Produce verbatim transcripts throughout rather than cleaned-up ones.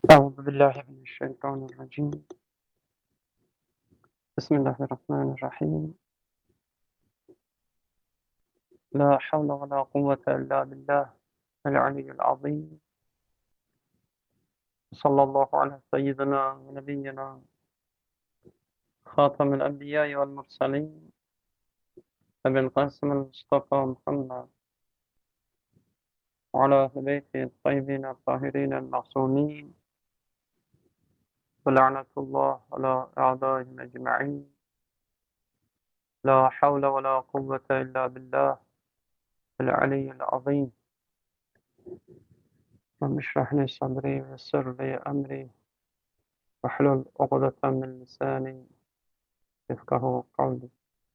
أعوذ بالله من الشيطان الرجيم بسم الله الرحمن الرحيم لا حول ولا قوة إلا بالله العلي العظيم صلى الله على سيدنا ونبينا خاتم الأنبياء والمرسلين أبي القاسم المصطفى محمد وعلى أهل بيته الطيبين الطاهرين المعصومين ولعنة الله على أعدائهم أجمعين لا حول ولا قوة إلا بالله العلي العظيم رب اشرح لي صدري ويسر لي أمري واحلل عقدة من لساني يفقه قولي.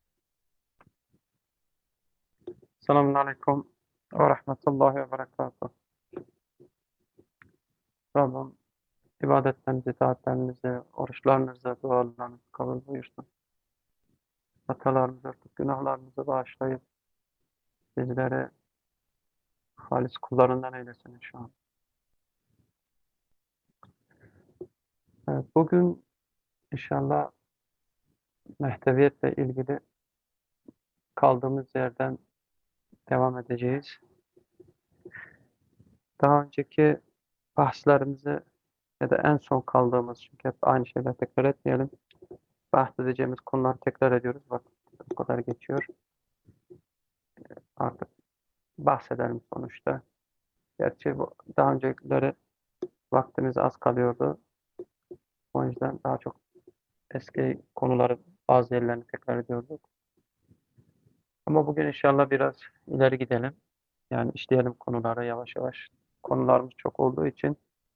Selamun Aleyküm ve Rahmetullahi ve Berekatuhu. Rabbim ibadetlerimizi, taatlerimizi, oruçlarımızı, dualarımızı kabul buyursun. Hatalarımızı örtüp günahlarımızı bağışlayıp bizleri halis kullarından eylesin inşallah. Evet, bugün inşallah mehdeviyetle ilgili kaldığımız yerden devam edeceğiz. Daha önceki bahslerimizi ya da en son kaldığımız, çünkü hep aynı şeyler tekrar etmeyelim. Bahsedeceğimiz konuları tekrar ediyoruz. Bak bu kadar geçiyor. Artık bahsedelim sonuçta. Gerçi bu daha öncekileri vaktimiz az kalıyordu. O yüzden daha çok eski konuları, bazı yerlerini tekrar ediyorduk. Ama bugün inşallah biraz ileri gidelim. Yani işleyelim konulara yavaş yavaş. Konularımız çok olduğu için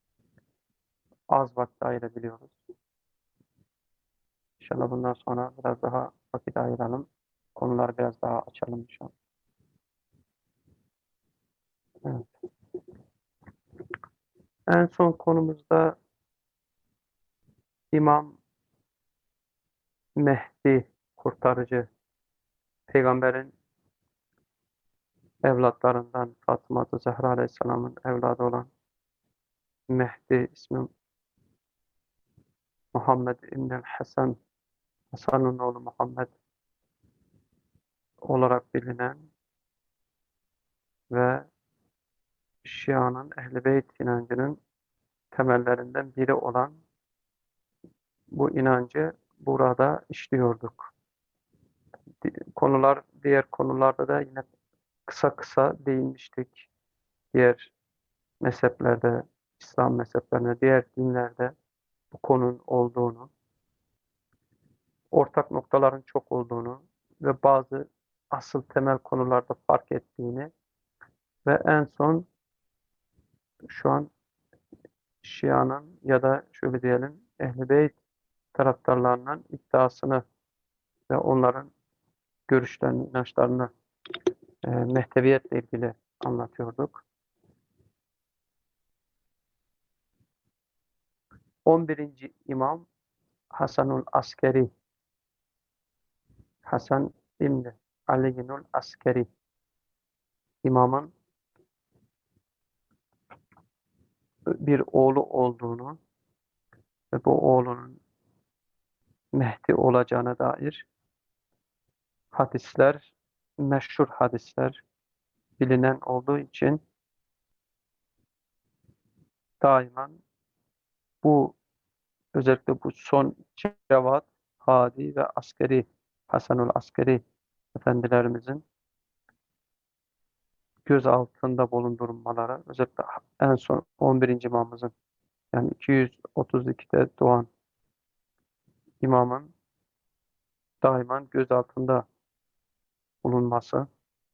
az vakit ayırabiliyoruz. İnşallah bundan sonra biraz daha vakit ayıralım. Konuları biraz daha açalım inşallah. Evet. En son konumuzda İmam Mehdi, kurtarıcı, peygamberin evlatlarından Fatıma Zehra Aleyhisselam'ın evladı olan Mehdi ismi Muhammed İbn Hasan, Hasan'ın oğlu Muhammed olarak bilinen ve Şia'nın Ehl-i Beyt inancının temellerinden biri olan bu inancı burada işliyorduk. Konular, diğer konularda da yine kısa kısa değinmiştik. Diğer mezheplerde, İslam mezheplerinde, diğer dinlerde bu konunun olduğunu, ortak noktaların çok olduğunu ve bazı asıl temel konularda fark ettiğini ve en son şu an Şia'nın ya da şöyle diyelim Ehl-i Beyt taraftarlarının iddiasını ve onların görüşlerini, inançlarını e, mehdeviyetle ilgili anlatıyorduk. on birinci İmam Hasanul Askeri, Hasan İbni Aliyinul Askeri imamın bir oğlu olduğunu ve bu oğlunun Mehdi olacağına dair hadisler, meşhur hadisler bilinen olduğu için daima bu, özellikle bu son Cevat, Hadi ve Askeri, Hasanul Askeri efendilerimizin göz altında bulundurulmaları, özellikle en son on birinci imamımızın, yani iki yüz otuz ikide doğan imamın daima göz altında bulunması.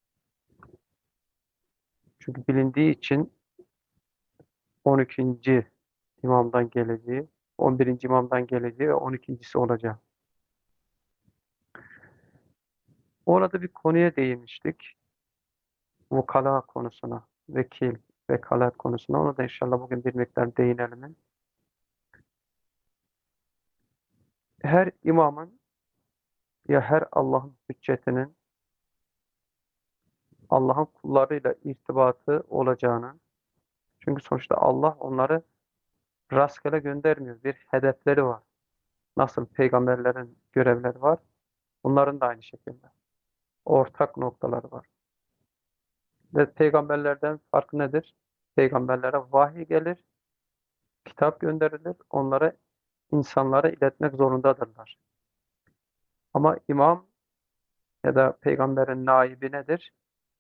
Çünkü bilindiği için on ikinci imamdan geleceği, on birinci imamdan geleceği ve on ikincisi olacağı. Orada bir konuya değinmiştik. Vukala konusuna, vekil, vekalet konusuna. Ona da inşallah bugün bir miktar değinelim. Her imamın ya her Allah'ın hüccetinin Allah'ın kullarıyla irtibatı olacağını, çünkü sonuçta Allah onları rastgele göndermiyor. Bir hedefleri var. Nasıl peygamberlerin görevleri var? Bunların da aynı şekilde. Ortak noktaları var. Ve peygamberlerden farkı nedir? Peygamberlere vahiy gelir, kitap gönderilir. Onlara, insanlara iletmek zorundadırlar. Ama imam ya da peygamberin naibi nedir?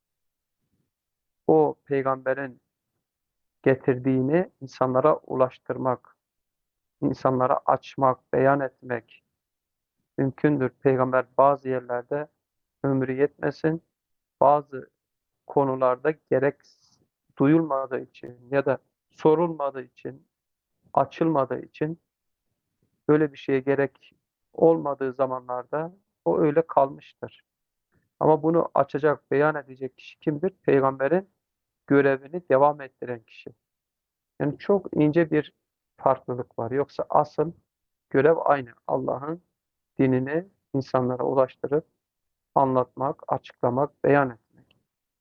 O peygamberin getirdiğini insanlara ulaştırmak, insanlara açmak, beyan etmek mümkündür. Peygamber bazı yerlerde ömrü yetmesin, bazı konularda gerek duyulmadığı için ya da sorulmadığı için, açılmadığı için böyle bir şeye gerek olmadığı zamanlarda o öyle kalmıştır. Ama bunu açacak, beyan edecek kişi kimdir? Peygamberin görevini devam ettiren kişi. Yani çok ince bir farklılık var. Yoksa asıl görev aynı. Allah'ın dinini insanlara ulaştırıp anlatmak, açıklamak, beyan etmek.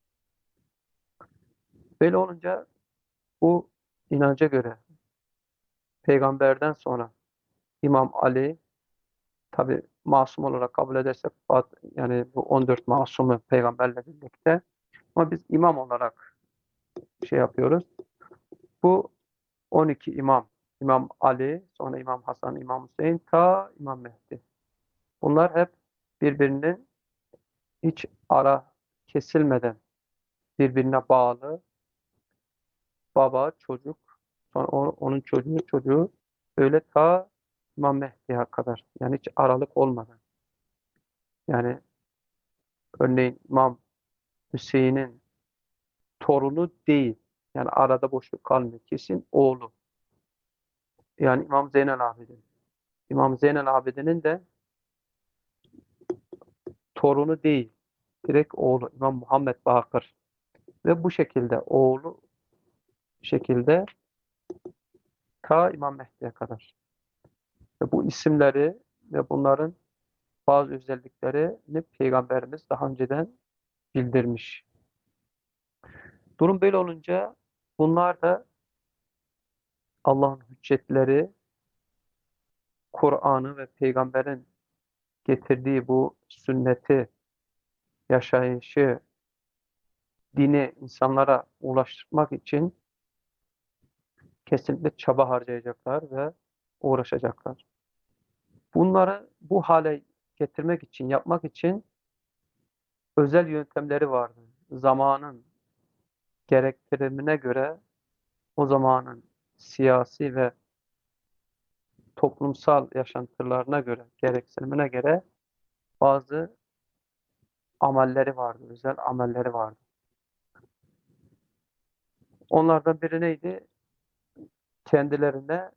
Böyle olunca bu inanca göre peygamberden sonra İmam Ali, tabi masum olarak kabul edersek yani bu on dört masumu peygamberle birlikte, ama biz imam olarak şey yapıyoruz. Bu on iki imam, İmam Ali, sonra İmam Hasan, İmam Hüseyin, ta İmam Mehdi. Bunlar hep birbirinin hiç ara kesilmeden birbirine bağlı, baba, çocuk, sonra o- onun çocuğu, çocuğu, öyle ta İmam Mehdi'ye kadar. Yani hiç aralık olmadan. Yani örneğin İmam Hüseyin'in torunu değil. Yani arada boşluk kalmıyor. Kesin oğlu. Yani İmam Zeynel Abidin. İmam Zeynel Abidin'in de torunu değil. Direkt oğlu. İmam Muhammed Bakır. Ve bu şekilde oğlu şekilde ta İmam Mehdi'ye kadar. Ve bu isimleri ve bunların bazı özelliklerini Peygamberimiz daha önceden bildirmiş. Durum böyle olunca bunlar da Allah'ın hüccetleri, Kur'an'ı ve Peygamber'in getirdiği bu sünneti, yaşayışı, dini insanlara ulaştırmak için kesinlikle çaba harcayacaklar ve uğraşacaklar. Bunları bu hale getirmek için, yapmak için özel yöntemleri vardı. Zamanın gerektirimine göre, o zamanın siyasi ve toplumsal yaşantılarına göre, gereksinimine göre bazı amelleri vardı, özel amelleri vardı. Onlardan biri neydi? Kendilerine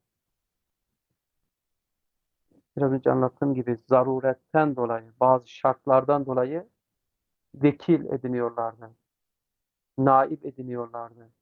biraz önce anlattığım gibi zaruretten dolayı, bazı şartlardan dolayı vekil ediniyorlardı, naib ediniyorlardı,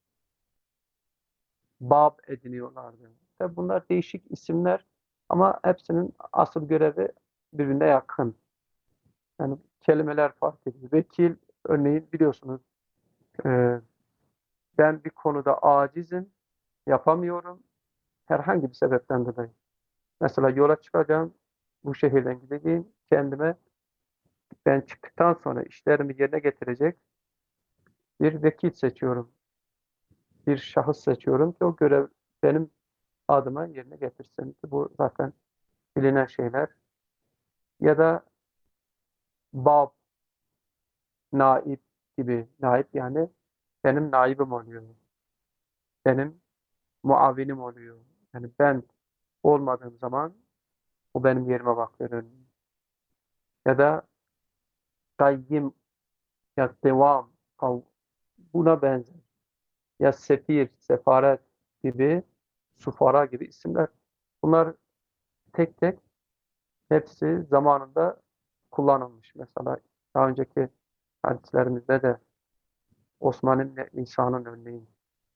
bab ediniyorlardı. Tabi bunlar değişik isimler ama hepsinin asıl görevi birbirine yakın. Yani kelimeler fark ediyor. Vekil örneğin biliyorsunuz, e, ben bir konuda acizim, yapamıyorum herhangi bir sebepten dolayı. Mesela yola çıkacağım, bu şehirden gideceğim, kendime ben çıktıktan sonra işlerimi yerine getirecek bir vekil seçiyorum. Bir şahıs seçiyorum ki o görev benim adıma yerine getirsin. Bu zaten bilinen şeyler. Ya da bab, naib gibi. Naib yani benim naibim oluyor. Benim muavinim oluyor. Yani ben olmadığım zaman o benim yerime bakıyor. Ya da kayyim ya devam buna benzer. Ya sefir, sefaret gibi, sufara gibi isimler. Bunlar tek tek hepsi zamanında kullanılmış. Mesela daha önceki hadislerimizde de Osman İbni İsa'nın örneğin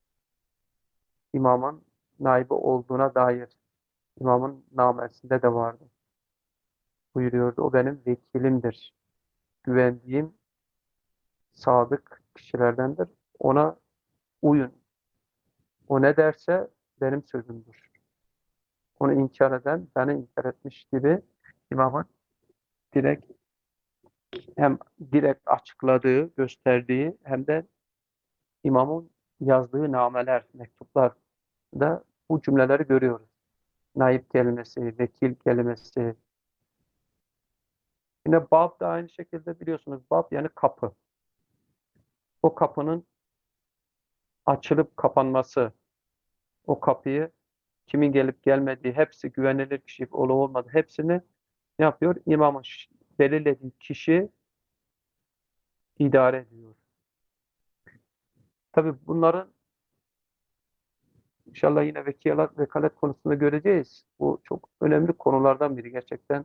imamın naibi olduğuna dair imamın namesinde de vardı. Buyuruyordu. O benim vekilimdir. Güvendiğim sadık kişilerdendir. Ona uyun. O ne derse benim sözümdür. onu inkar eden beni inkar etmiş gibi imamın direkt hem direkt açıkladığı, gösterdiği hem de imamın yazdığı nameler, mektuplar da bu cümleleri görüyoruz. Naip kelimesi, vekil kelimesi. Yine bab da aynı şekilde biliyorsunuz. Bab yani kapı. O kapının açılıp kapanması, o kapıyı kimin gelip gelmediği, hepsi güvenilir kişi olup olmadığı hepsini ne yapıyor? İmamın belirlediği kişi idare ediyor. Tabii bunların inşallah yine vekalet, vekalet konusunda göreceğiz. Bu çok önemli konulardan biri gerçekten.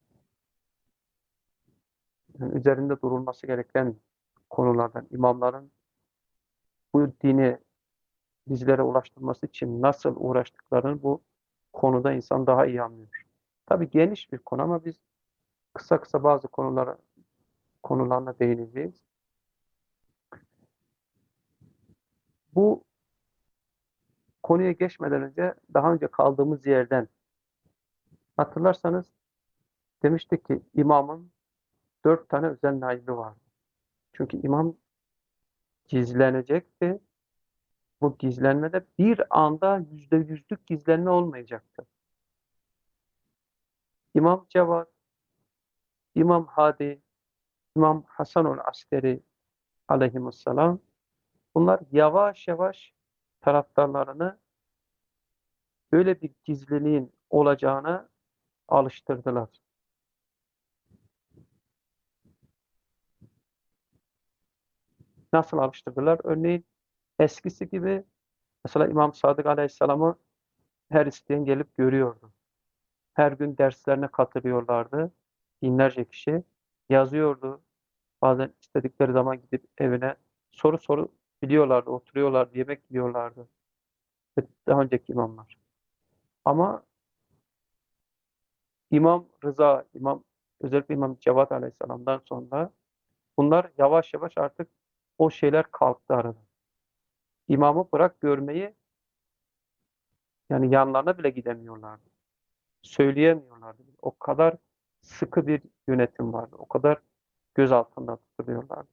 Yani üzerinde durulması gereken konulardan. İmamların bu dini bizlere ulaştırması için nasıl uğraştıklarını bu konuda insan daha iyi anlıyor. Tabii geniş bir konu ama biz kısa kısa bazı konulara konularına değineceğiz. Bu konuya geçmeden önce daha önce kaldığımız yerden hatırlarsanız demiştik ki imamın dört tane özel naibi var. Çünkü imam gizlenecekti. Bu gizlenmede bir anda yüzde yüzlük gizlenme olmayacaktı. İmam Cevat, İmam Hadi, İmam Hasanul Askeri aleyhisselam bunlar yavaş yavaş taraftarlarını böyle bir gizliliğin olacağına alıştırdılar. Nasıl alıştırdılar? Örneğin eskisi gibi mesela İmam Sadık Aleyhisselam'ı her isteyen gelip görüyordu. Her gün derslerine katılıyorlardı. Binlerce kişi yazıyordu. Bazen istedikleri zaman gidip evine soru soru biliyorlardı, oturuyorlardı, yemek yiyorlardı. Daha önceki imamlar. Ama İmam Rıza, İmam özellikle İmam Cevat Aleyhisselam'dan sonra bunlar yavaş yavaş artık o şeyler kalktı aradan. İmamı bırak görmeyi yani yanlarına bile gidemiyorlardı. Söyleyemiyorlardı. O kadar sıkı bir yönetim vardı. O kadar göz altında tutuluyorlardı.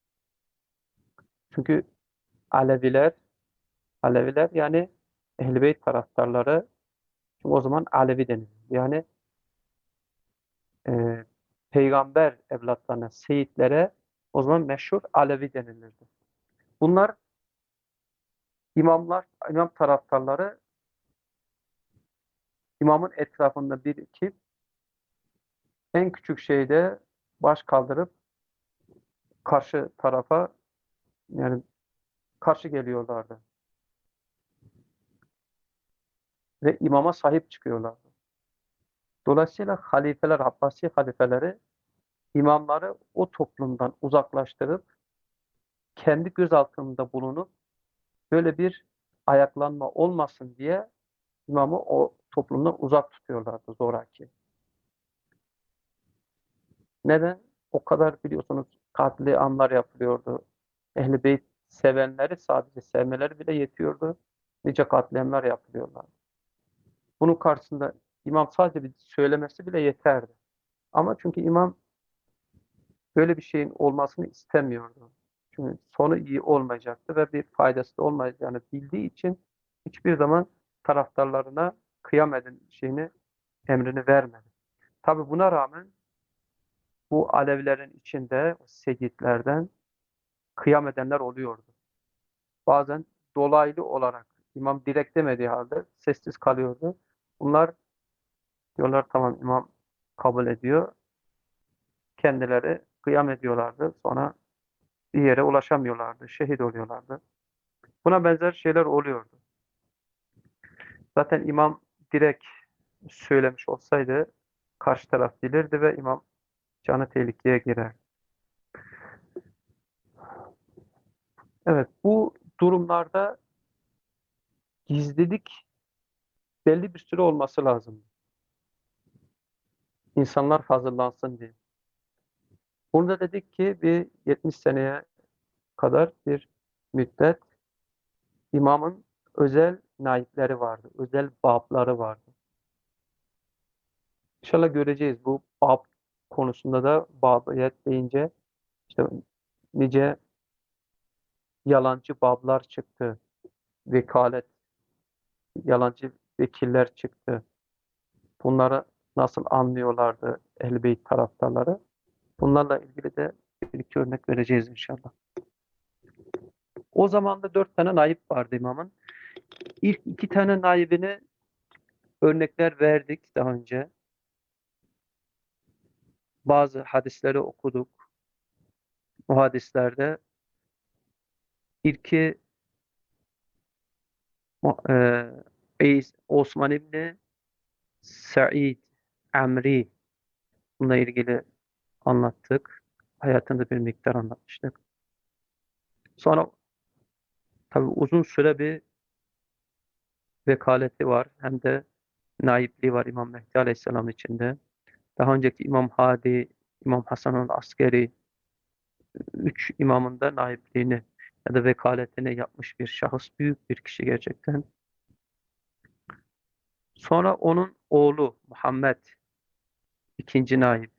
Çünkü Aleviler, Aleviler yani Ehl-i Beyt taraftarları çünkü o zaman Alevi deniliyor. Yani e, peygamber evlatlarına, seyitlere o zaman meşhur Alevi denilirdi. Bunlar imamlar, imam taraftarları imamın etrafında birikip en küçük şeyde baş kaldırıp karşı tarafa yani karşı geliyorlardı. Ve imama sahip çıkıyorlardı. Dolayısıyla halifeler, Abbasi halifeleri imamları o toplumdan uzaklaştırıp kendi göz altında bulunup böyle bir ayaklanma olmasın diye imamı o toplumdan uzak tutuyorlardı zoraki. Neden? O kadar biliyorsunuz katliamlar yapılıyordu. Ehl-i Beyt sevenleri sadece sevmeleri bile yetiyordu. Nice katliamlar yapılıyorlar. Bunun karşısında imam sadece bir söylemesi bile yeterdi. Ama çünkü imam böyle bir şeyin olmasını istemiyordu. Çünkü sonu iyi olmayacaktı ve bir faydası da olmayacağını bildiği için hiçbir zaman taraftarlarına kıyam edin şeyini, emrini vermedi. Tabi buna rağmen bu Alevilerin içinde seyyidlerden kıyam edenler oluyordu. Bazen dolaylı olarak imam direkt demediği halde sessiz kalıyordu. Bunlar diyorlar tamam imam kabul ediyor. Kendileri kıyam ediyorlardı. Sonra bir yere ulaşamıyorlardı. Şehit oluyorlardı. Buna benzer şeyler oluyordu. Zaten imam direkt söylemiş olsaydı karşı taraf bilirdi ve imam canı tehlikeye girer. Evet, bu durumlarda gizlilik belli bir süre olması lazım. İnsanlar hazırlansın diye. Bunu da dedik ki bir yetmiş seneye kadar bir müddet imamın özel naipleri vardı, özel babları vardı. İnşallah göreceğiz. Bu bab konusunda da babiyet deyince işte nice yalancı bablar çıktı. Vekalet, yalancı vekiller çıktı. Bunları nasıl anlıyorlardı Ehl-i Beyt taraftarları? Bunlarla ilgili de bir iki örnek vereceğiz inşallah. O zaman da dört tane naib vardı imamın. İlk iki tane naibine örnekler verdik daha önce. Bazı hadisleri okuduk. O hadislerde ilki e, Osman İbni Sa'id Amri, bununla ilgili anlattık. Hayatında bir miktar anlatmıştık. Sonra tabii uzun süre bir vekaleti var. Hem de naipliği var İmam Mehdi Aleyhisselam içinde. Daha önceki İmam Hadi, İmam Hasan Askeri, üç imamın da naipliğini ya da vekaletini yapmış bir şahıs. Büyük bir kişi gerçekten. Sonra onun oğlu Muhammed ikinci naib.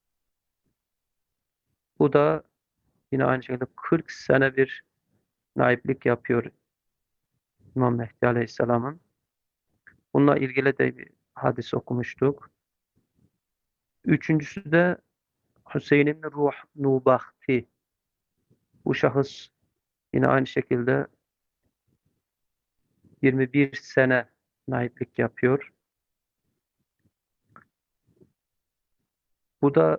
Bu da yine aynı şekilde kırk sene bir naiplik yapıyor İmam Mehdi Aleyhisselam'ın. Bununla ilgili de bir hadis okumuştuk. Üçüncüsü de Hüseyin İbni Ruh Nubahti. Bu şahıs yine aynı şekilde yirmi bir sene naiplik yapıyor. Bu da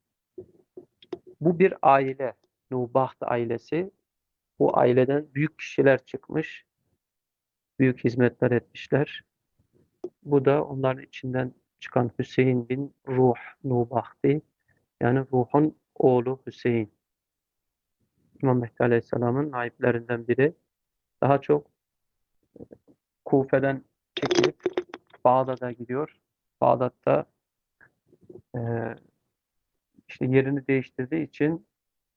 bu bir aile. Nubaht ailesi. Bu aileden büyük kişiler çıkmış. Büyük hizmetler etmişler. Bu da onların içinden çıkan Hüseyin bin Ruh Nubahti. Yani Ruh'un oğlu Hüseyin. İmam Mehdi Aleyhisselam'ın naiplerinden biri. Daha çok Kufe'den çekilip Bağdat'a gidiyor. Bağdat'ta e, işte yerini değiştirdiği için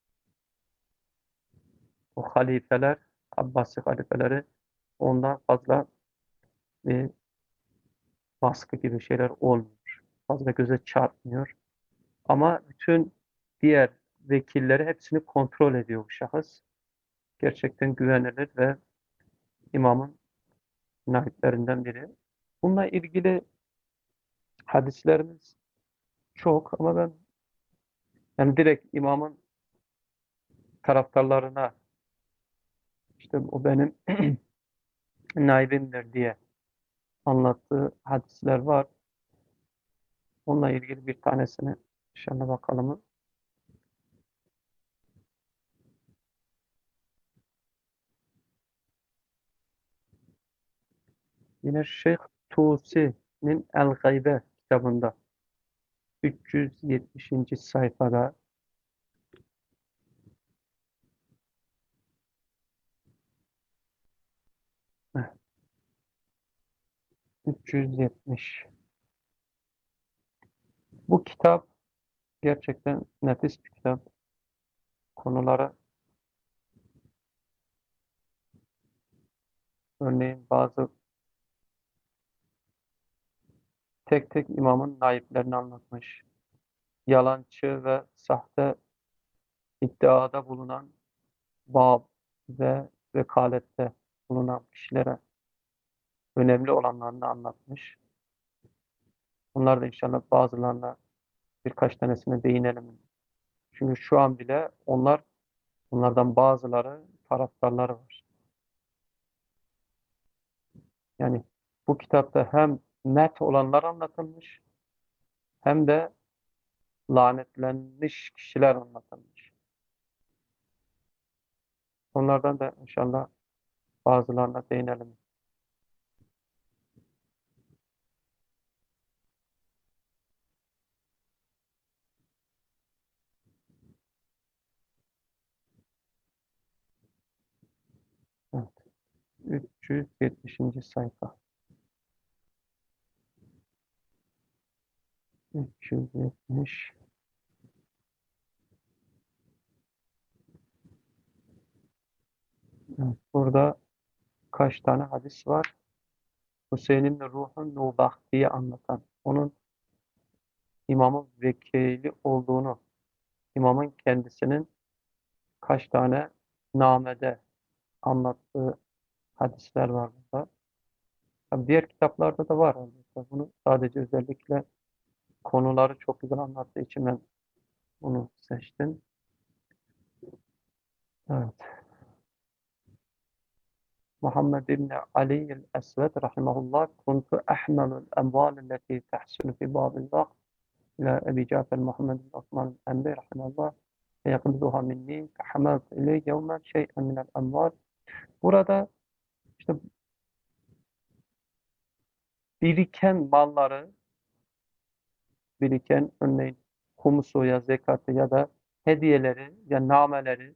o halifeler, Abbasi halifeleri ondan fazla bir baskı gibi şeyler olmuyor. Fazla göze çarpmıyor. Ama bütün diğer vekilleri hepsini kontrol ediyor bu şahıs. Gerçekten güvenilir ve imamın naiplerinden biri. Bununla ilgili hadislerimiz çok ama ben yani direkt imamın taraftarlarına işte o benim naibimdir diye anlattığı hadisler var. Onunla ilgili bir tanesini inşallah bakalım. Yine Şeyh Tusi'nin El-Gaybe kitabında üç yüz yetmişinci sayfada üç yüz yetmiş. Bu kitap gerçekten nefis bir kitap. Konulara örneğin bazı tek tek imamın naiplerini anlatmış. Yalancı ve sahte iddiada bulunan bab ve vekalette bulunan kişilere önemli olanlarını anlatmış. Bunlar da inşallah bazılarına birkaç tanesine değinelim. Çünkü şu an bile onlar bunlardan bazıları taraftarları var. Yani bu kitapta hem net olanlar anlatılmış hem de lanetlenmiş kişiler anlatılmış. Onlardan da inşallah bazılarına değinelim. Evet. üç yüz yetmişinci sayfa. üç yüz yetmiş. Evet. Burada kaç tane hadis var? Hüseyin'in ruhun nubah diye anlatan. Onun imamın vekili olduğunu, imamın kendisinin kaç tane namede anlattığı hadisler var burada. Tabii diğer kitaplarda da var elbette. Bunu sadece özellikle konuları çok güzel anlattığı için ben bunu seçtim. Evet. Muhammed ibn Ali el-Esved rahimahullah kuntu ahmelul emval allati tahsulu fi ba'dil vaqt ila Ebi Cafer Muhammed bin Osman el-Emri rahimahullah feyakbiduha minni fehamaltu ileyhi yevmen şey'en minel emval. Burada işte biriken malları, biriken örneğin humusu ya zekatı ya da hediyeleri ya nameleri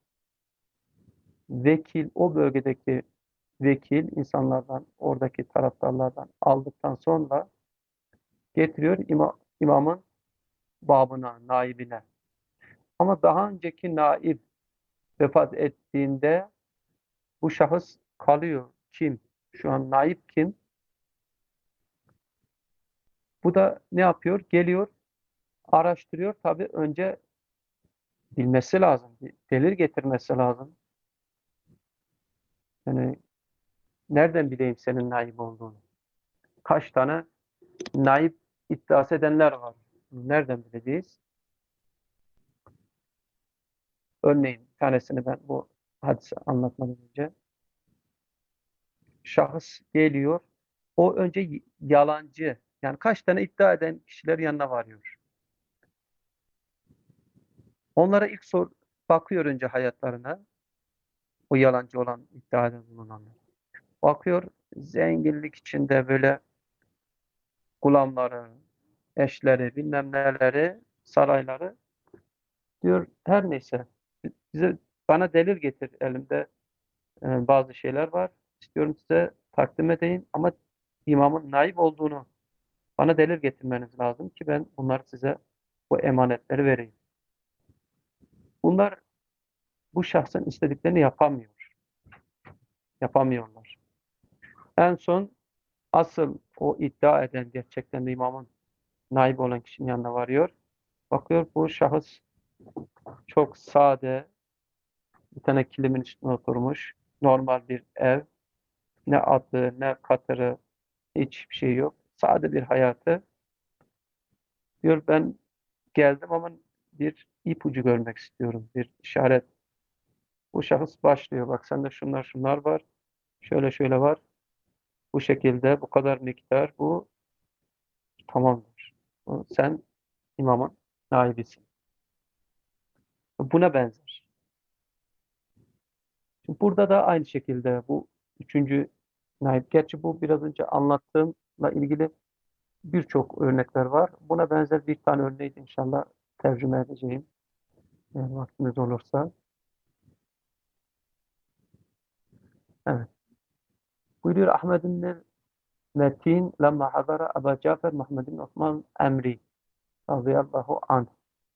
vekil, o bölgedeki vekil insanlardan, oradaki taraftarlardan aldıktan sonra getiriyor ima, imamın babına, naibine. Ama daha önceki naib vefat ettiğinde bu şahıs kalıyor. Kim? Şu an naib kim? Bu da ne yapıyor? Geliyor, araştırıyor. Tabii önce bilmesi lazım. Bir delil getirmesi lazım. Yani nereden bileyim senin naib olduğunu? Kaç tane naib iddiası edenler var? Nereden bileceğiz? Örneğin bir tanesini ben bu hadise anlatmadan önce. Şahıs geliyor. O önce y- yalancı. Yani kaç tane iddia eden kişiler yanına varıyor. Onlara ilk sor bakıyor önce hayatlarına. O yalancı olan iddiada bulunanlar. Bakıyor zenginlik içinde böyle gulamları, eşleri, bilmem neleri, sarayları diyor her neyse bize bana delil getir elimde e, bazı şeyler var. İstiyorum size takdim edeyim ama imamın naip olduğunu bana delil getirmeniz lazım ki ben bunları size bu emanetleri vereyim. Bunlar bu şahsın istediklerini yapamıyor. Yapamıyorlar. En son asıl o iddia eden gerçekten de imamın naip olan kişinin yanına varıyor. Bakıyor bu şahıs çok sade, bir tane kilimin üstüne oturmuş. Normal bir ev. Ne adı, ne katırı, hiçbir şey yok. Sade bir hayatı. Diyor ben geldim ama bir ipucu görmek istiyorum. Bir işaret. Bu şahıs başlıyor. Bak sende şunlar şunlar var. Şöyle şöyle var. Bu şekilde bu kadar miktar bu tamamdır. Bu- Sen imamın naibisin. Buna benzer. Şimdi burada da aynı şekilde bu üçüncü naib. Gerçi bu biraz önce anlattığımla ilgili birçok örnekler var. Buna benzer bir tane örneği de inşallah tercüme edeceğim. Eğer vaktimiz olursa. Evet. Buyuruyor Ahmed bin Metin lemma hadara Ebu Cafer Muhammed bin Osman Emri radıyallahu anh.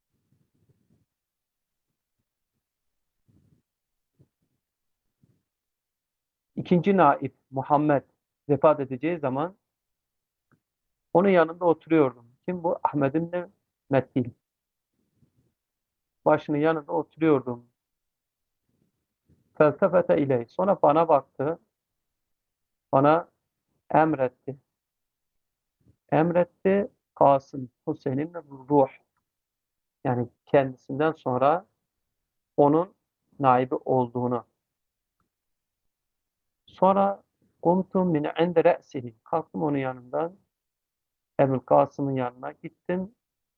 İkinci naib Muhammed vefat edeceği zaman onun yanında oturuyordum. Kim bu? Ahmed bin Metin. Başının yanında oturuyordum. Feltefete ile. Sonra bana baktı. Bana emretti. Emretti Kasım Hüseyin'in ruh. Yani kendisinden sonra onun naibi olduğunu. Sonra kumtum min inde re'sihi. Kalktım onun yanından. Ebu'l Kasım'ın yanına gittim.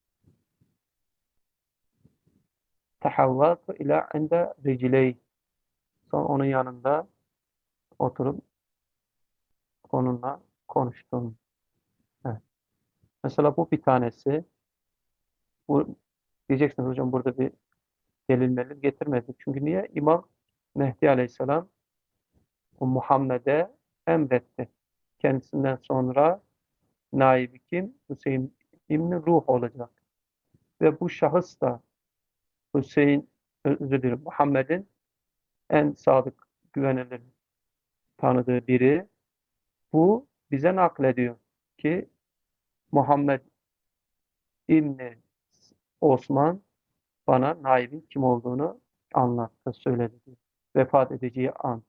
Tehavvatu ila inde riciley. Sonra onun yanında oturup onunla konuştum. Evet. Mesela bu bir tanesi. Bu, diyeceksiniz hocam burada bir delil melil getirmedi. Çünkü niye? İmam Mehdi Aleyhisselam o Muhammed'e emretti. Kendisinden sonra naibi kim? Hüseyin İbni Ruh olacak. Ve bu şahıs da Hüseyin, özür dilerim, Muhammed'in en sadık, güvenilir tanıdığı biri. Bu bize naklediyor ki Muhammed İbni Osman bana naibin kim olduğunu anlattı, söyledi diyor. Vefat edeceği an.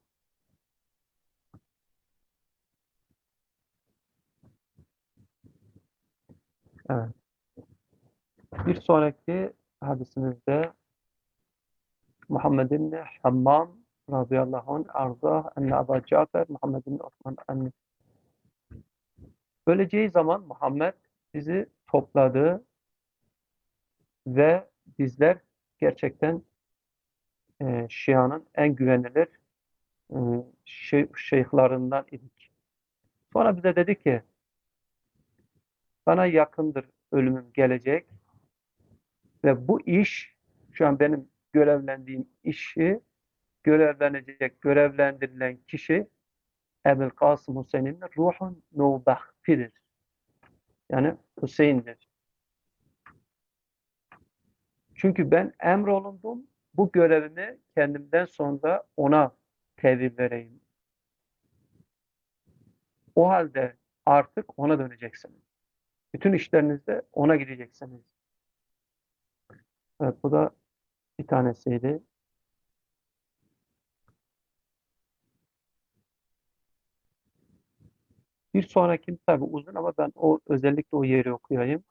Evet. Bir sonraki hadisimizde Muhammed bin Hammam radıyallahu anh arda enne Ebu Cafer Muhammed bin Osman enne. Öleceği zaman Muhammed bizi topladı ve bizler gerçekten e, Şia'nın en güvenilir e, şey, şeyhlerinden idik. Sonra bize dedi ki bana yakındır ölümüm gelecek ve bu iş şu an benim görevlendiğim işi görevlenecek, görevlendirilen kişi Ebu'l Kasım Hüseyin'in ruhun nubahtidir. Yani Hüseyin'dir. Çünkü ben emrolundum. Bu görevimi kendimden sonra ona tevil vereyim. O halde artık ona döneceksiniz. Bütün işlerinizde ona gideceksiniz. Evet, bu da bir tanesiydi. Bir sonraki tabi uzun ama ben o özellikle o yeri okuyayım.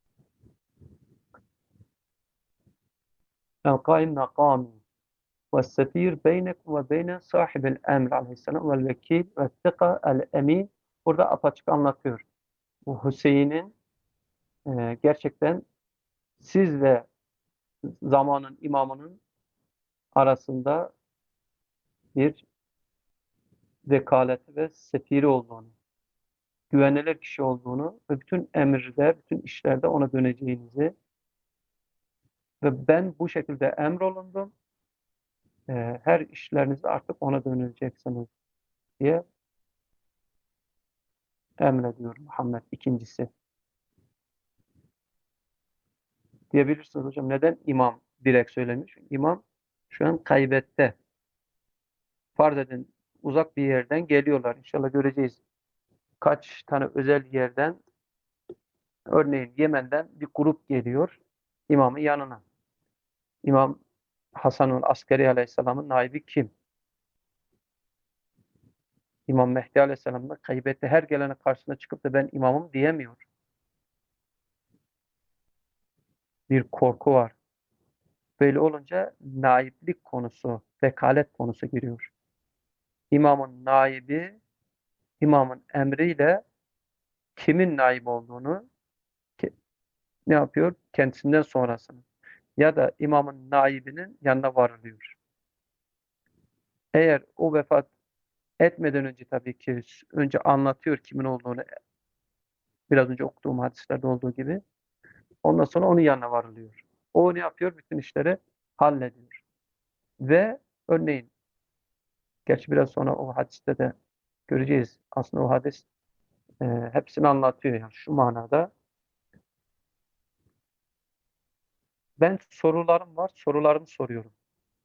El-Kaim Nakami ve-Sefir beynekum ve beyne sahibil emr aleyhisselam vel-Vekil ve-Tika el-Emin. Burada apaçık anlatıyor. Bu Hüseyin'in e, gerçekten siz ve zamanın imamının arasında bir vekaleti ve sefiri olduğunu, güvenilir kişi olduğunu ve bütün emirde, bütün işlerde ona döneceğinizi ve ben bu şekilde emrolundum. E, her işlerinizde artık ona döneceksiniz diye emrediyor Muhammed ikincisi. Diyebilirsiniz hocam neden imam direkt söylemiş? İmam şu an kaybette. Farz edin uzak bir yerden geliyorlar. İnşallah göreceğiz. Kaç tane özel yerden örneğin Yemen'den bir grup geliyor imamın yanına. İmam Hasan'ın Askeri Aleyhisselam'ın naibi kim? İmam Mehdi Aleyhisselam da kaybette her gelenin karşısına çıkıp da ben imamım diyemiyor. Bir korku var. Böyle olunca naiblik konusu, vekalet konusu giriyor. İmamın naibi, imamın emriyle kimin naib olduğunu ne yapıyor? Kendisinden sonrasını. Ya da imamın naibinin yanına varılıyor. Eğer o vefat etmeden önce tabii ki önce anlatıyor kimin olduğunu biraz önce okuduğum hadislerde olduğu gibi. Ondan sonra onun yanına varılıyor. O ne yapıyor? Bütün işleri hallediyor. Ve örneğin gerçi biraz sonra o hadiste de göreceğiz. Aslında o hadis e, hepsini anlatıyor yani şu manada. Ben sorularım var, sorularımı soruyorum.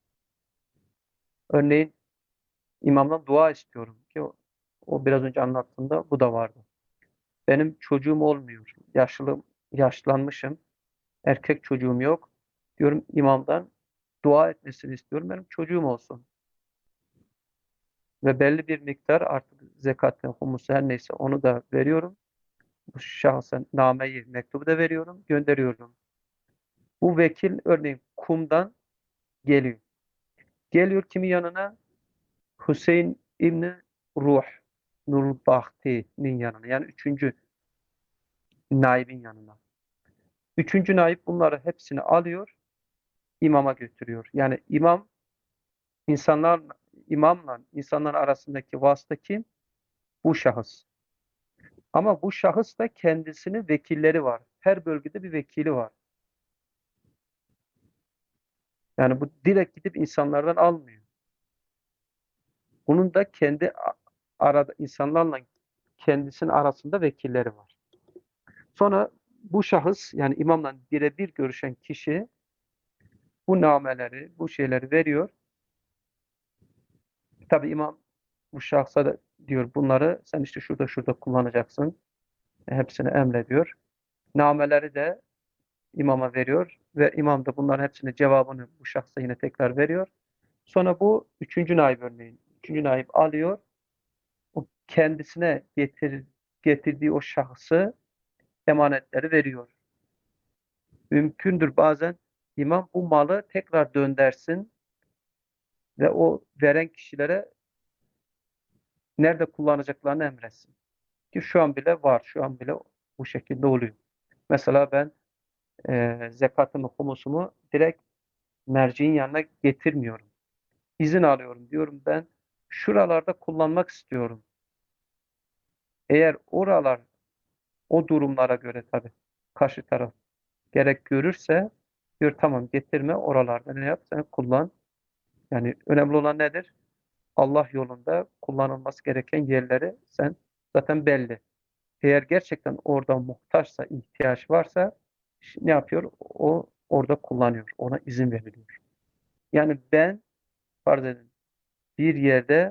Örneğin imamdan dua istiyorum ki o, o biraz önce anlattığımda bu da vardı. Benim çocuğum olmuyor. Yaşlı, yaşlanmışım. Erkek çocuğum yok. Diyorum imamdan dua etmesini istiyorum. Benim çocuğum olsun. Ve belli bir miktar artık zekatten, humusu her neyse onu da veriyorum. Bu şahsen nameyi, mektubu da veriyorum, gönderiyorum. Bu vekil örneğin kumdan geliyor. Geliyor kimin yanına? Hüseyin İbni Ruh Nurbakhti'nin yanına. Yani üçüncü naibin yanına. Üçüncü naib bunları hepsini alıyor, imama götürüyor. Yani imam insanlar imamla insanlar arasındaki vasıta kim? Bu şahıs. Ama bu şahıs da kendisinin vekilleri var. Her bölgede bir vekili var. Yani bu direkt gidip insanlardan almıyor. Bunun da kendi arada insanlarla kendisinin arasında vekilleri var. Sonra bu şahıs yani imamla birebir görüşen kişi bu nameleri, bu şeyleri veriyor. Tabi imam bu şahsa da diyor bunları sen işte şurada şurada kullanacaksın. Hepsini emrediyor. Nameleri de imama veriyor ve imam da bunların hepsinin cevabını bu şahsa yine tekrar veriyor. Sonra bu üçüncü naib örneğin. Üçüncü naib alıyor, o kendisine getir, getirdiği o şahsı emanetleri veriyor. Mümkündür bazen imam bu malı tekrar döndersin ve o veren kişilere nerede kullanacaklarını emretsin. Ki şu an bile var, şu an bile bu şekilde oluyor. Mesela ben e, zekatımı, humusumu direkt merciğin yanına getirmiyorum. İzin alıyorum. Diyorum ben şuralarda kullanmak istiyorum. Eğer oralar o durumlara göre tabii karşı taraf gerek görürse diyor tamam getirme oralarda ne yap sen kullan. Yani önemli olan nedir? Allah yolunda kullanılması gereken yerleri sen zaten belli. Eğer gerçekten orada muhtaçsa, ihtiyaç varsa ne yapıyor? O orada kullanıyor. Ona izin veriliyor. Yani ben farz edin bir yerde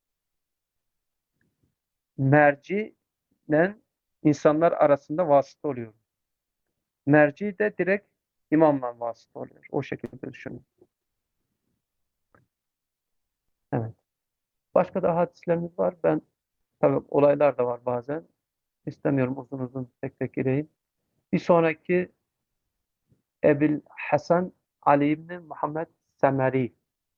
merci ile insanlar arasında vasıta oluyor. Merci de direkt imamla vasıta oluyor. O şekilde düşünün. Evet. Başka da hadislerimiz var. Ben tabii olaylar da var bazen. İstemiyorum uzun uzun tek tek gireyim. Bir sonraki Ebil Hasan Ali İbni Muhammed Semeri.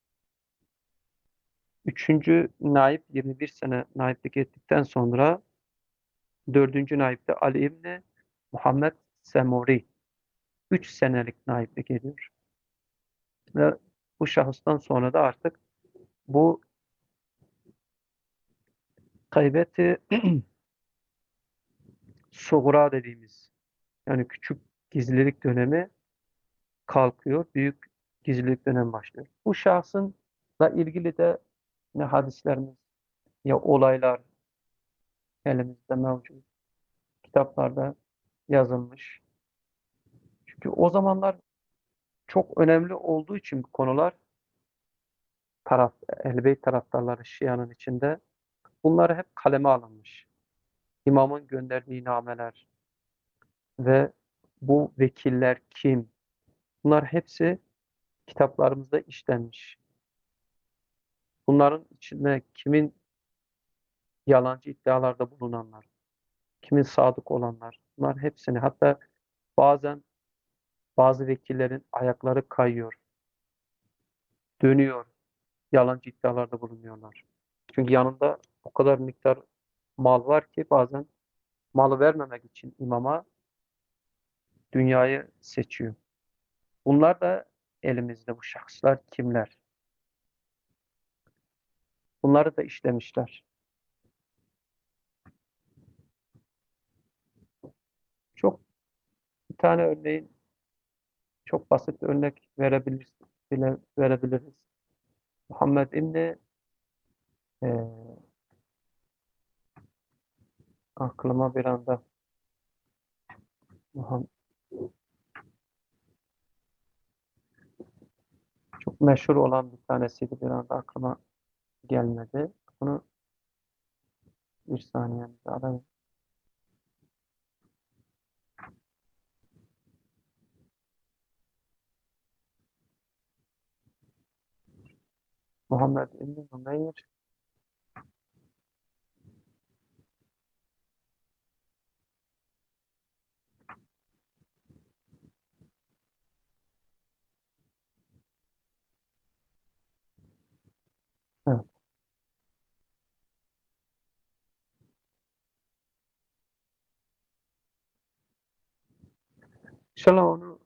Üçüncü naib yirmi bir sene naiblik ettikten sonra dördüncü naib de Ali İbni Muhammed Semuri. Üç senelik naiblik ediyor. Ve bu şahıstan sonra da artık bu gaybeti suğra dediğimiz yani küçük gizlilik dönemi kalkıyor. Büyük gizlilik dönemi başlıyor. Bu şahsınla ilgili de ne hadislerimiz ya olaylar elimizde mevcut. Kitaplarda yazılmış. Çünkü o zamanlar çok önemli olduğu için bu konular taraf, Ehl-i taraftarları Şia'nın içinde bunları hep kaleme alınmış. İmamın gönderdiği nameler ve bu vekiller kim? Bunlar hepsi kitaplarımızda işlenmiş. Bunların içinde kimin yalancı iddialarda bulunanlar, kimin sadık olanlar, bunlar hepsini hatta bazen bazı vekillerin ayakları kayıyor, dönüyor, yalancı iddialarda bulunuyorlar. Çünkü yanında o kadar miktar mal var ki bazen malı vermemek için imama dünyayı seçiyor. Bunlar da elimizde bu şahıslar kimler? Bunları da işlemişler. Çok bir tane örneğin çok basit bir örnek verebiliriz, bile verebiliriz. Muhammed İbni e, aklıma bir anda Muhammed, çok meşhur olan bir tanesiydi bir anda aklıma gelmedi. Bunu bir saniye alayım. Muhammed İbni Numeyr. Evet. İnşallah onu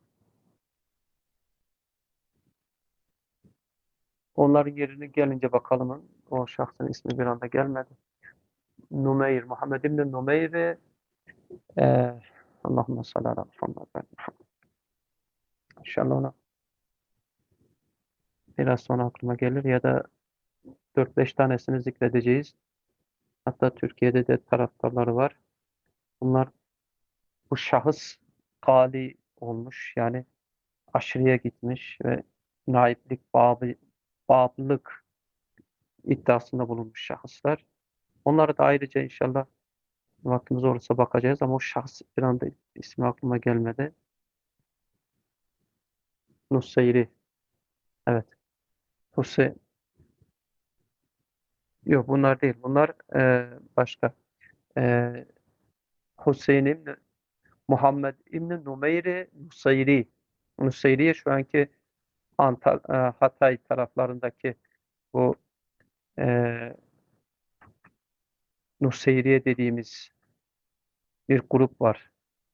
onların yerini gelince bakalım. O şahsın ismi bir anda gelmedi. Numeyr, Muhammed İbni Numeyr'i e, Allahümme salli ala Muhammed. İnşallah ona biraz sonra aklıma gelir ya da dört beş tanesini zikredeceğiz. Hatta Türkiye'de de taraftarları var. Bunlar bu şahıs gali olmuş yani aşırıya gitmiş ve naiplik, babı, bağımlılık iddiasında bulunmuş şahıslar. Onlara da ayrıca inşallah vaktimiz olursa bakacağız ama o şahs bir anda ismi aklıma gelmedi. Nusayri. Evet. Hüseyin. Yok bunlar değil. Bunlar e, başka. E, Hüseyin İbni Muhammed İbni Numeyri Nusayri. Nusayriye şu anki Antal e, Hatay taraflarındaki bu e, Nusayriye dediğimiz bir grup var.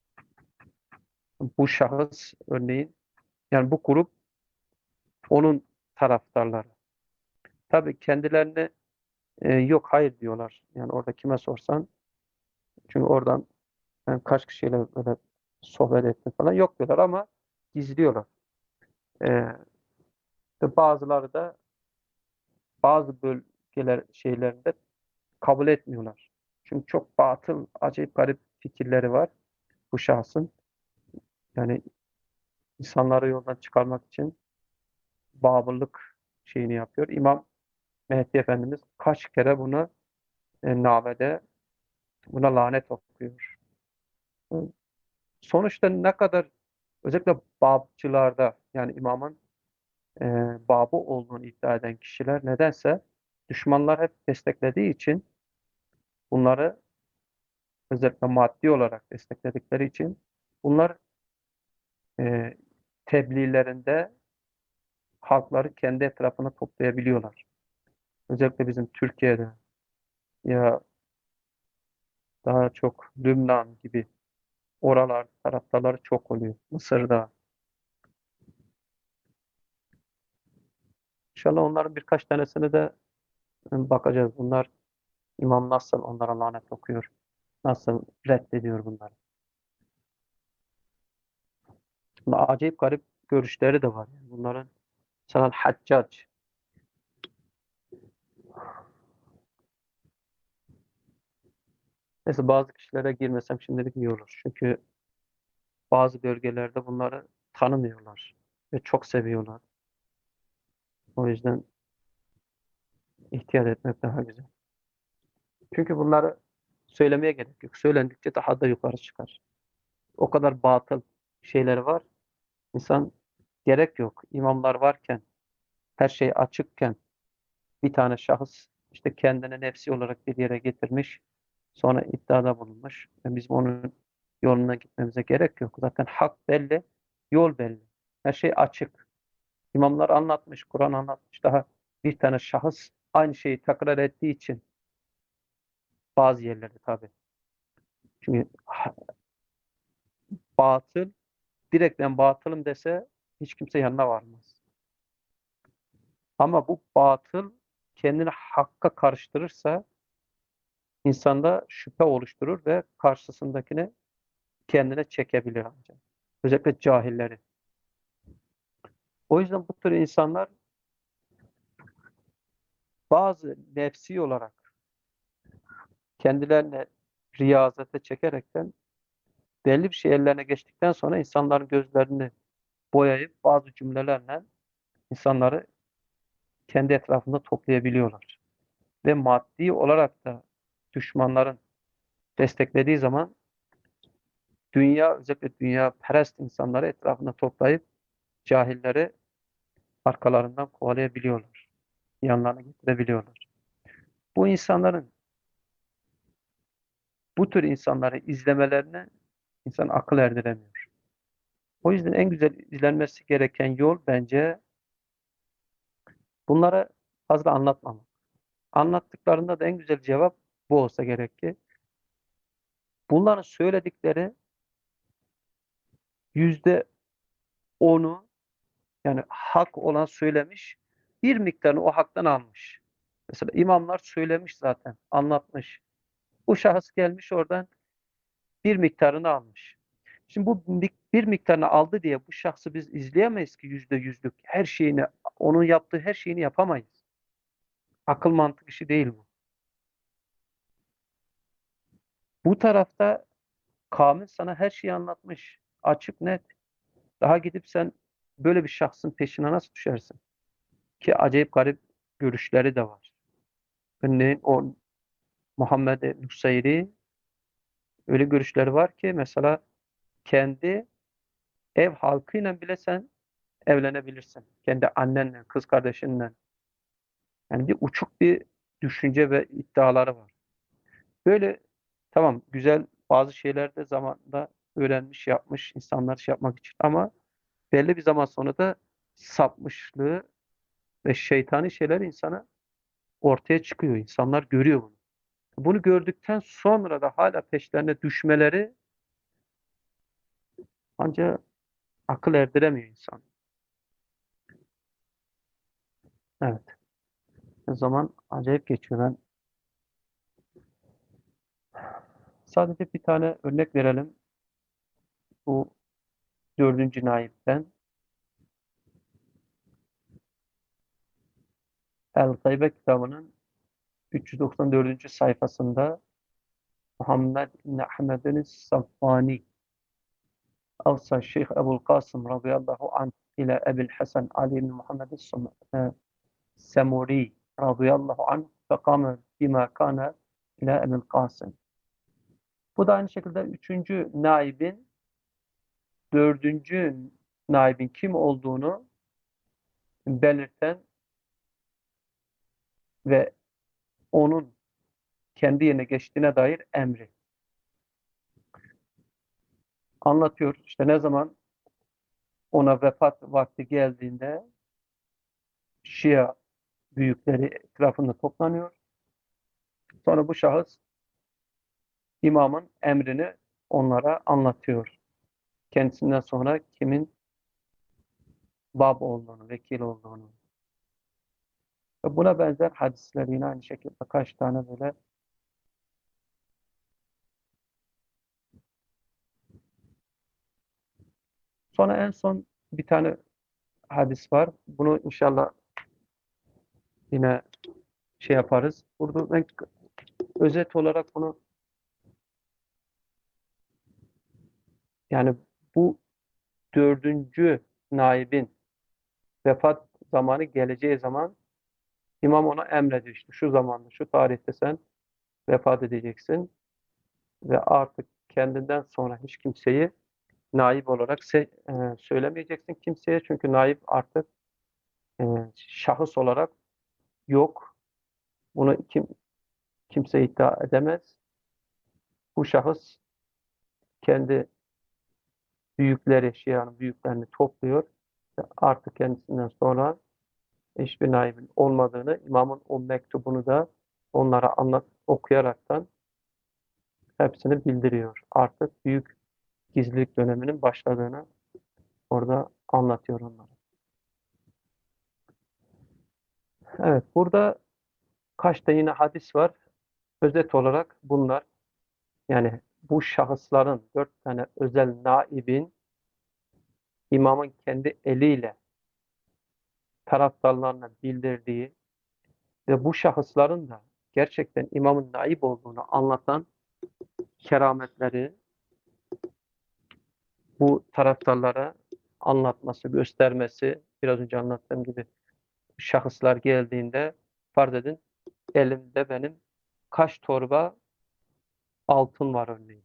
Bu şahıs örneğin yani bu grup onun taraftarları. Tabii kendilerine e, yok hayır diyorlar. Yani orada kime sorsan çünkü oradan ben kaç kişiyle böyle sohbet ettim falan yok diyorlar ama gizliyorlar. E, bazıları da bazı bölgeler şeylerinde kabul etmiyorlar. Çünkü çok batıl, acayip garip fikirleri var bu şahsın. Yani insanları yoldan çıkarmak için bağımlılık şeyini yapıyor. İmam Mehdi Efendimiz kaç kere bunu e, namede buna lanet okuyor. Sonuçta ne kadar özellikle babçılarda yani imamın e, babı olduğunu iddia eden kişiler nedense düşmanlar hep desteklediği için bunları özellikle maddi olarak destekledikleri için bunlar e, tebliğlerinde halkları kendi etrafına toplayabiliyorlar. Özellikle bizim Türkiye'de ya daha çok Lübnan gibi oralar taraftarları çok oluyor. Mısır'da. İnşallah onların birkaç tanesini de e, bakacağız. Bunlar imam nasıl onlara lanet okuyor? Nasıl reddediyor bunları? Bunlar acayip garip görüşleri de var. Yani bunların mesela Haccac. Mesela bazı kişilere girmesem şimdilik iyi olur. Çünkü bazı bölgelerde bunları tanımıyorlar ve çok seviyorlar. O yüzden ihtiyat etmek daha güzel. Çünkü bunları söylemeye gerek yok. Söylendikçe daha da yukarı çıkar. O kadar batıl şeyleri var. İnsan gerek yok. İmamlar varken, her şey açıkken bir tane şahıs işte kendini nefsi olarak bir yere getirmiş, sonra iddiada bulunmuş. Ve bizim onun yoluna gitmemize gerek yok. Zaten hak belli, yol belli. Her şey açık. İmamlar anlatmış, Kur'an anlatmış. Daha bir tane şahıs aynı şeyi tekrar ettiği için bazı yerlerde tabii. Çünkü ha- batıl, direkten batılım dese hiç kimse yanına varmaz. Ama bu batıl kendini hakka karıştırırsa insanda şüphe oluşturur ve karşısındakini kendine çekebilir ancak. Özellikle cahilleri. O yüzden bu tür insanlar bazı nefsi olarak kendilerine riyazete çekerekten belli bir şey ellerine geçtikten sonra insanların gözlerini boyayıp bazı cümlelerle insanları kendi etrafında toplayabiliyorlar. Ve maddi olarak da düşmanların desteklediği zaman dünya özellikle dünya perest insanları etrafında toplayıp cahilleri arkalarından kovalayabiliyorlar. Yanlarına getirebiliyorlar. Bu insanların bu tür insanları izlemelerine insan akıl erdiremiyor. O yüzden en güzel izlenmesi gereken yol bence bunlara fazla anlatmamak. Anlattıklarında da en güzel cevap bu olsa gerek ki bunların söyledikleri yüzde onu yani hak olan söylemiş, bir miktarını o haktan almış. Mesela imamlar söylemiş zaten, anlatmış. Bu şahıs gelmiş oradan bir miktarını almış. Şimdi bu bir miktarını aldı diye bu şahsı biz izleyemeyiz ki yüzde yüzlük. Her şeyini, onun yaptığı her şeyini yapamayız. Akıl mantık işi değil bu. Bu tarafta Kamil sana her şeyi anlatmış. Açık, net. Daha gidip sen böyle bir şahsın peşine nasıl düşersin? Ki acayip garip görüşleri de var. Örneğin o Muhammed Nusayri öyle görüşleri var ki mesela kendi ev halkıyla bile sen evlenebilirsin. Kendi annenle, kız kardeşinle. Yani bir uçuk bir düşünce ve iddiaları var. Böyle tamam güzel bazı şeyler de zamanında öğrenmiş, yapmış insanlar şey yapmak için ama belli bir zaman sonra da sapmışlığı ve şeytani şeyler insana ortaya çıkıyor. İnsanlar görüyor bunu. Bunu gördükten sonra da hala peşlerine düşmeleri ancak akıl erdiremiyor insan. Evet. O zaman acayip geçiyor. Ben sadece bir tane örnek verelim. Bu dördüncü naipten. El-Gaybe kitabının üç yüz doksan dördüncü sayfasında Muhammed bin Ahmed'in Safvani Avsa Şeyh Ebul Kasım radıyallahu anh ile Ebil Hasan Ali bin Muhammed Semuri radıyallahu anh fekame bima kana ile Ebil Kasım. Bu da aynı şekilde üçüncü naibin dördüncü naibin kim olduğunu belirten ve onun kendi yerine geçtiğine dair emri anlatıyor. İşte ne zaman ona vefat vakti geldiğinde Şia büyükleri etrafında toplanıyor. Sonra bu şahıs imamın emrini onlara anlatıyor. Kendisinden sonra kimin bab olduğunu, vekil olduğunu. Ve buna benzer hadisler yine aynı şekilde kaç tane böyle. Sonra en son bir tane hadis var. Bunu inşallah yine şey yaparız. Burada ben özet olarak bunu yani bu dördüncü naibin vefat zamanı geleceği zaman imam ona emrediyor işte şu zamanda, şu tarihte sen vefat edeceksin ve artık kendinden sonra hiç kimseyi naib olarak se- e, söylemeyeceksin kimseye çünkü naib artık e, şahıs olarak yok. Bunu kim kimse iddia edemez. Bu şahıs kendi büyükleri, Şia'nın büyüklerini topluyor. Ve artık kendisinden sonra hiçbir naibin olmadığını, imamın o mektubunu da onlara anlat, okuyaraktan hepsini bildiriyor. Artık büyük gizlilik döneminin başladığını orada anlatıyor onlara. Evet, burada kaç tane yine hadis var. Özet olarak bunlar. Yani bu şahısların dört tane özel naibin imamın kendi eliyle taraftarlarına bildirdiği ve bu şahısların da gerçekten imamın naib olduğunu anlatan kerametleri bu taraftarlara anlatması, göstermesi, biraz önce anlattığım gibi şahıslar geldiğinde farz edin elimde benim kaç torba altın var örneğin.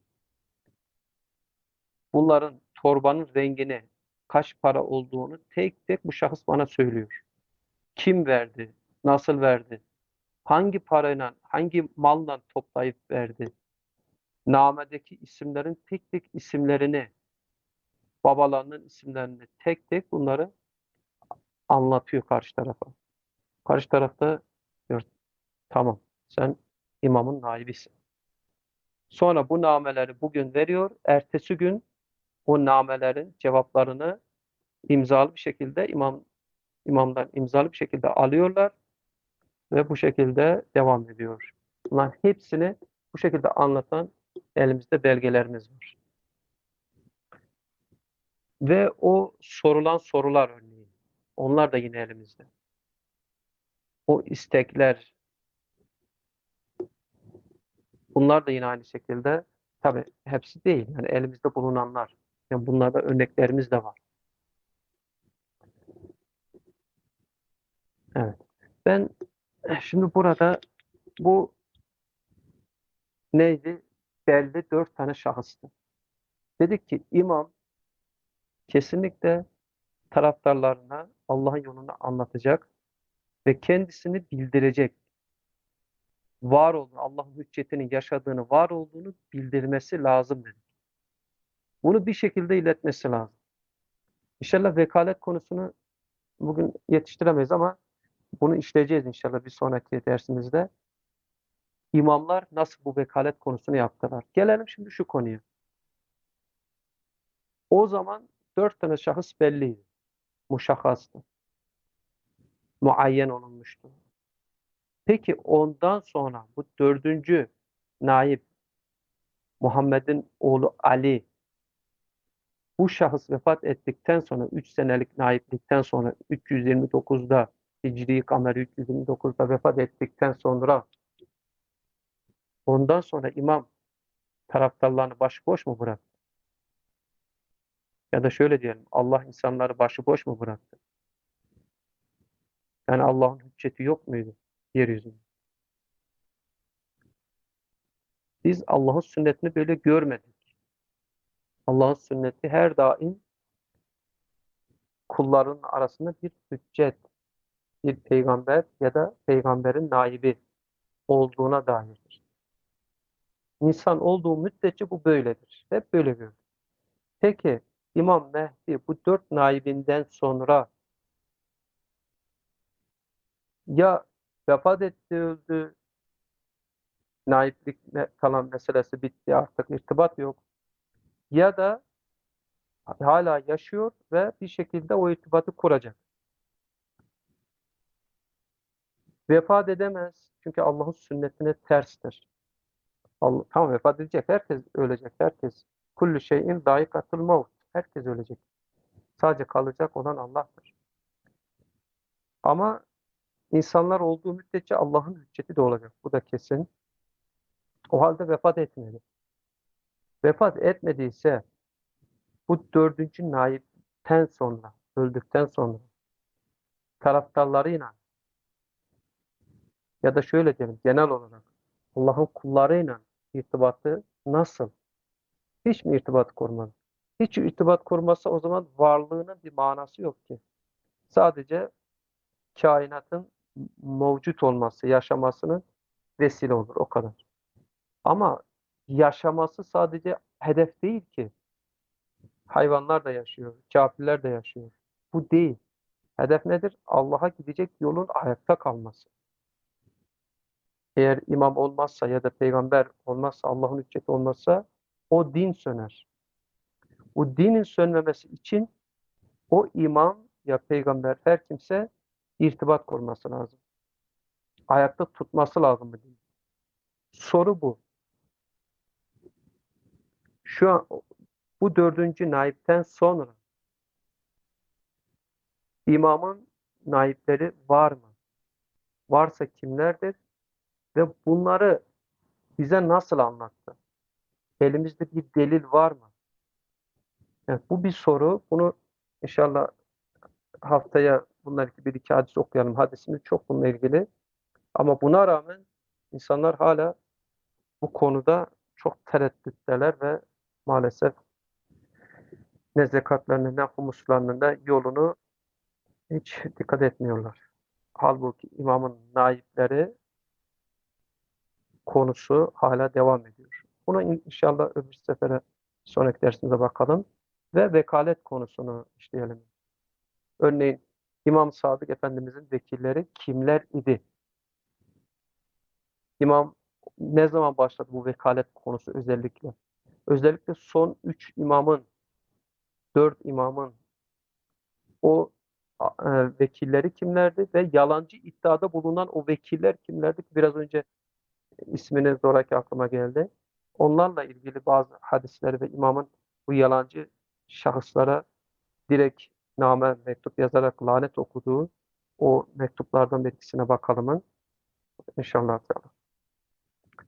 Bunların torbanın rengini, kaç para olduğunu tek tek bu şahıs bana söylüyor. Kim verdi? Nasıl verdi? Hangi parayla, hangi malla toplayıp verdi? Namedeki isimlerin tek tek isimlerini, babalarının isimlerini tek tek bunları anlatıyor karşı tarafa. Karşı tarafta diyor, tamam sen imamın naibisin. Sonra bu nameleri bugün veriyor. Ertesi gün o namelerin cevaplarını imzalı bir şekilde imam imamdan imzalı bir şekilde alıyorlar ve bu şekilde devam ediyor. Bunların hepsini bu şekilde anlatan elimizde belgelerimiz var. Ve o sorulan sorular örneğin. Onlar da yine elimizde. O istekler, bunlar da yine aynı şekilde. Tabii hepsi değil. Yani elimizde bulunanlar. Yani bunlarda örneklerimiz de var. Evet. Ben şimdi burada bu neydi? Belli dört tane şahıstı. Dedik ki imam kesinlikle taraftarlarına Allah'ın yolunu anlatacak ve kendisini bildirecek. Var olduğunu, Allah'ın hüccetinin yaşadığını, var olduğunu bildirmesi lazım dedi. Bunu bir şekilde iletmesi lazım. İnşallah vekalet konusunu bugün yetiştiremeyiz ama bunu işleyeceğiz inşallah bir sonraki dersimizde. İmamlar nasıl bu vekalet konusunu yaptılar? Gelelim şimdi şu konuya. O zaman dört tane şahıs belliydi. Muşahhastı. Muayyen olunmuştu. Peki ondan sonra bu dördüncü naib Muhammed'in oğlu Ali, bu şahıs vefat ettikten sonra üç senelik naiplikten sonra üç yüz yirmi dokuzda Hicri Kameri üç yüz yirmi dokuzda vefat ettikten sonra ondan sonra imam taraftarlarını başıboş mu bıraktı? Ya da şöyle diyelim, Allah insanları başıboş mu bıraktı? Yani Allah'ın hücceti yok muydu yeryüzünde? Biz Allah'ın sünnetini böyle görmedik. Allah'ın sünneti her daim kulların arasında bir hüccet, bir peygamber ya da peygamberin naibi olduğuna dairdir. İnsan olduğu müddetçe bu böyledir. Hep böyle görür. Peki İmam Mehdi bu dört naibinden sonra ya vefat etti, öldü, naiplik kalan meselesi bitti, artık irtibat yok, ya da hala yaşıyor ve bir şekilde o irtibatı kuracak. Vefat edemez. Çünkü Allah'ın sünnetine terstir. Allah, tamam vefat edecek. Herkes ölecek. Herkes. Kullu şeyin daikatul maut. Herkes ölecek. Sadece kalacak olan Allah'tır. Ama insanlar olduğu müddetçe Allah'ın hücceti de olacak. Bu da kesin. O halde vefat etmedi. Vefat etmediyse bu dördüncü naipten sonra, öldükten sonra taraftarlarıyla ya da şöyle diyelim genel olarak Allah'ın kullarıyla irtibatı nasıl? Hiç mi irtibat kurmadı? Hiç irtibat kurmazsa o zaman varlığının bir manası yok ki. Sadece kainatın mevcut olması, yaşamasının vesile olur. O kadar. Ama yaşaması sadece hedef değil ki. Hayvanlar da yaşıyor, kafirler de yaşıyor. Bu değil. Hedef nedir? Allah'a gidecek yolun ayakta kalması. Eğer imam olmazsa ya da peygamber olmazsa, Allah'ın hücceti olmazsa o din söner. O dinin sönmemesi için o imam ya peygamber her kimse irtibat kurması lazım. Ayakta tutması lazım bu din. Soru bu. Şu an bu dördüncü naipten sonra imamın naipleri var mı? Varsa kimlerdir? Ve bunları bize nasıl anlattı? Elimizde bir delil var mı? Yani bu bir soru. Bunu inşallah haftaya bunlar bir iki hadis okuyalım. Hadisimiz çok bununla ilgili. Ama buna rağmen insanlar hala bu konuda çok tereddütteler ve maalesef ne zekatlarının ne humuslarının da yolunu hiç dikkat etmiyorlar. Halbuki imamın naipleri konusu hala devam ediyor. Buna inşallah öbür sefere sonraki dersimize bakalım ve vekalet konusunu işleyelim. Örneğin İmam Sadık Efendimizin vekilleri kimler idi? İmam ne zaman başladı bu vekalet konusu özellikle? Özellikle son üç imamın, dört imamın o e, vekilleri kimlerdi ve yalancı iddiada bulunan o vekiller kimlerdi ki biraz önce ismini zoraki aklıma geldi. Onlarla ilgili bazı hadisleri ve imamın bu yalancı şahıslara direkt name mektup yazarak lanet okuduğu o mektuplardan bir ikisine bakalım inşallah.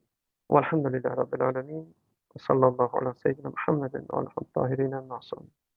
Velhamdülillahi Rabbil alemin. Sallallahu ala seyyidina Muhammedin ve aleyhi tahirin el-masum.